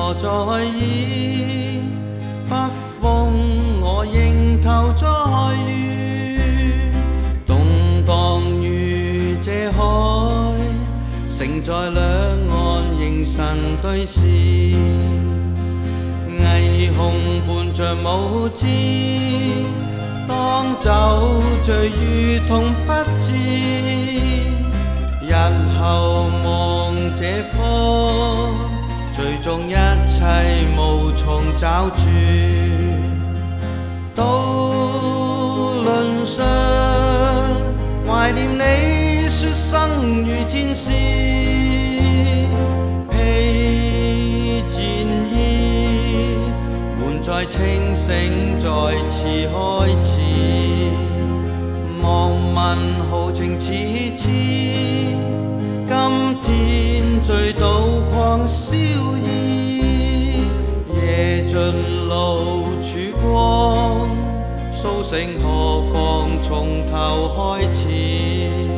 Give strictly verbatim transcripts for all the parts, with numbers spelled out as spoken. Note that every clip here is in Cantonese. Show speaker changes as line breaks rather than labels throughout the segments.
何在意？不風我認透再遇，動盪如這海，承載兩岸凝神對視，霓虹伴着舞姿，當酒醉如同不知，日後望這科，最終一切無從找住。渡輪上懷念你，說生如戰士，披戰衣，滿載清醒再次開始。莫問豪情似痴，今天醉倒狂燒意，夜盡露曙光，甦醒何妨從頭開始。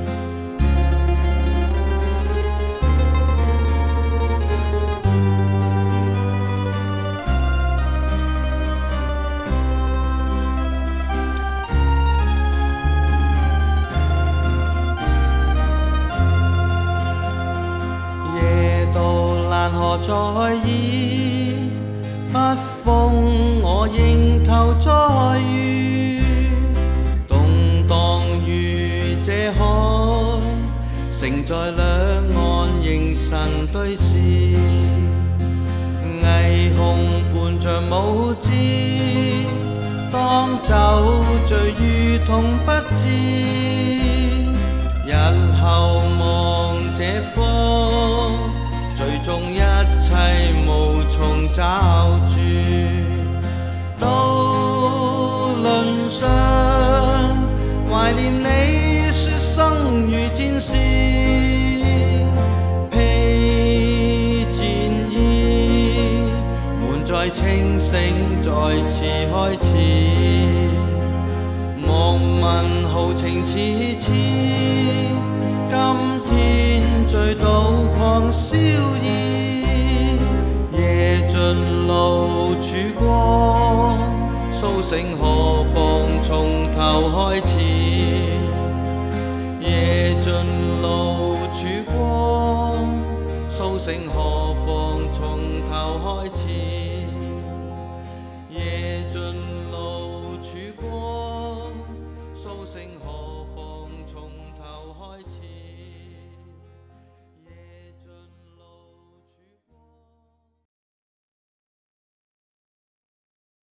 但何在意？不風我認透再遇，動盪如這海，承載兩岸凝神對視，霓虹伴着舞姿，當酒醉如同不知，日後望這科，最終一切無從找住。渡輪上懷念你，說生如戰士，披戰衣，滿載清醒再次開始。莫問豪情似痴，今天醉倒狂燒意，夜盡露曙光，甦醒何妨從頭開始。夜盡露曙光，甦醒何妨